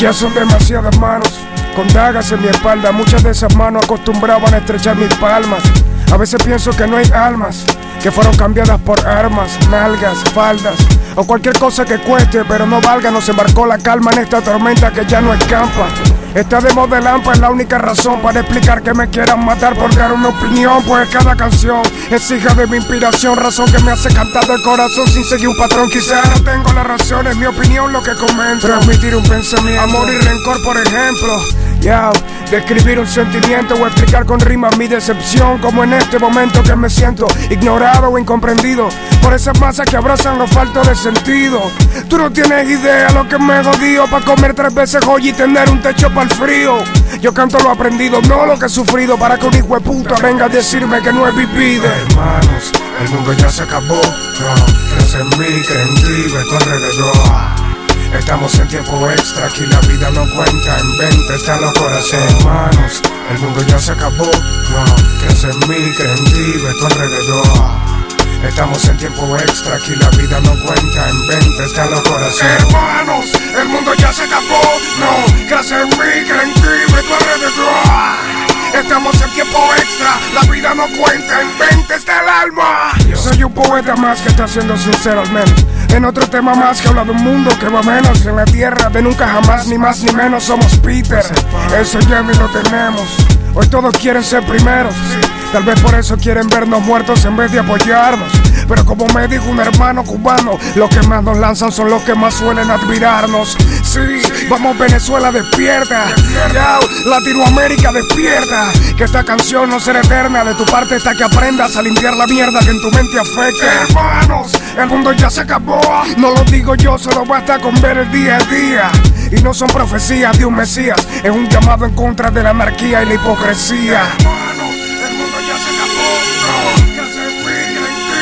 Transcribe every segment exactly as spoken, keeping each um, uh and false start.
Ya son demasiadas manos con dagas en mi espalda. Muchas de esas manos acostumbraban a estrechar mis palmas. A veces pienso que no hay almas que fueron cambiadas por armas, nalgas, faldas o cualquier cosa que cueste, pero no valga. Nos embarcó la calma en esta tormenta que ya no escampa. Esta de voz de lampa es la única razón para explicar que me quieran matar por dar una opinión. Pues cada canción es hija de mi inspiración, razón que me hace cantar del corazón sin seguir un patrón. Quizá no tengo la razón, es mi opinión lo que comento. Transmitir un pensamiento, amor y rencor por ejemplo. Yeah, describir un sentimiento o explicar con rimas mi decepción, como en este momento que me siento ignorado o incomprendido por esas masas que abrazan lo falto de sentido. Tú no tienes idea lo que me jodió pa' comer tres veces joya y tener un techo para el frío. Yo canto lo aprendido, no lo que he sufrido, para que un hijo de puta venga a decirme que no he vivido. Hermanos, el mundo ya se acabó, no, crees en mí, cree en ti, ve tu alrededor. Estamos en tiempo extra, aquí la vida no cuenta, en venta están los corazones. Hermanos, el mundo ya se acabó, no, crees en mí, cree en ti, ve tu alrededor. Estamos en tiempo extra, aquí la vida no cuenta, en venta están los corazones. Hermanos, el mundo ya se acabó, no, crees en mí, cree en ti, ve tu alrededor. Estamos en tiempo extra, la vida no cuenta, en venta está el alma. Yo soy un poeta más que está siendo sincero al menos. En otro tema más que habla de un mundo que va menos. En la tierra de nunca jamás, ni más ni menos, somos Peter. Eso ya ni lo tenemos. Hoy todos quieren ser primeros. Tal vez por eso quieren vernos muertos en vez de apoyarnos. Pero como me dijo un hermano cubano, los que más nos lanzan son los que más suelen admirarnos. Sí, vamos Venezuela, despierta. Ya, Latinoamérica, despierta. Que esta canción no será eterna. De tu parte está que aprendas a limpiar la mierda que en tu mente afecta. Hermanos, el mundo ya se acabó. No lo digo yo, solo basta con ver el día a día. Y no son profecías de un mesías, es un llamado en contra de la anarquía y la hipocresía. Hermanos, el mundo ya se acabó. No, que se fue,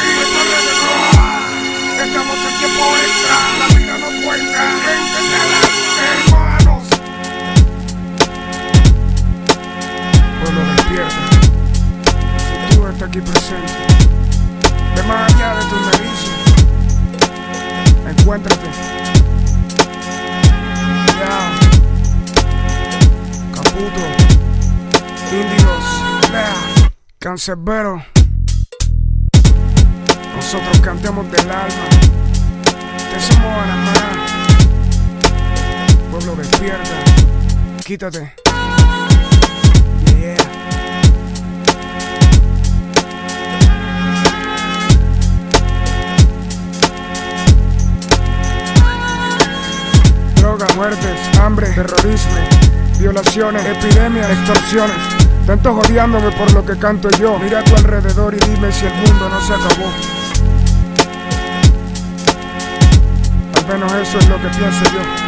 estamos en tiempo extra, la vida no cuenta, hermanos. Pueblo despierta, el futuro está aquí presente. Ve más allá de tus narices, encuéntrate. Ya, Caputo, Índigos, yeah. Cancerbero. Nosotros cantemos del alma. Que somos Panamá. Pueblo despierta. Quítate. Yeah. Drogas, muertes, hambre, terrorismo, violaciones, epidemias, extorsiones. Tanto odiándome por lo que canto yo. Mira a tu alrededor y dime si el mundo no se acabó. Al menos eso es lo que pienso yo.